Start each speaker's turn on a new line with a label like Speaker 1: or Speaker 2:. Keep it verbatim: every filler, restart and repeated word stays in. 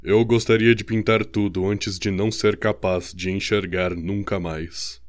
Speaker 1: Eu gostaria de pintar tudo antes de não ser capaz de enxergar nunca mais.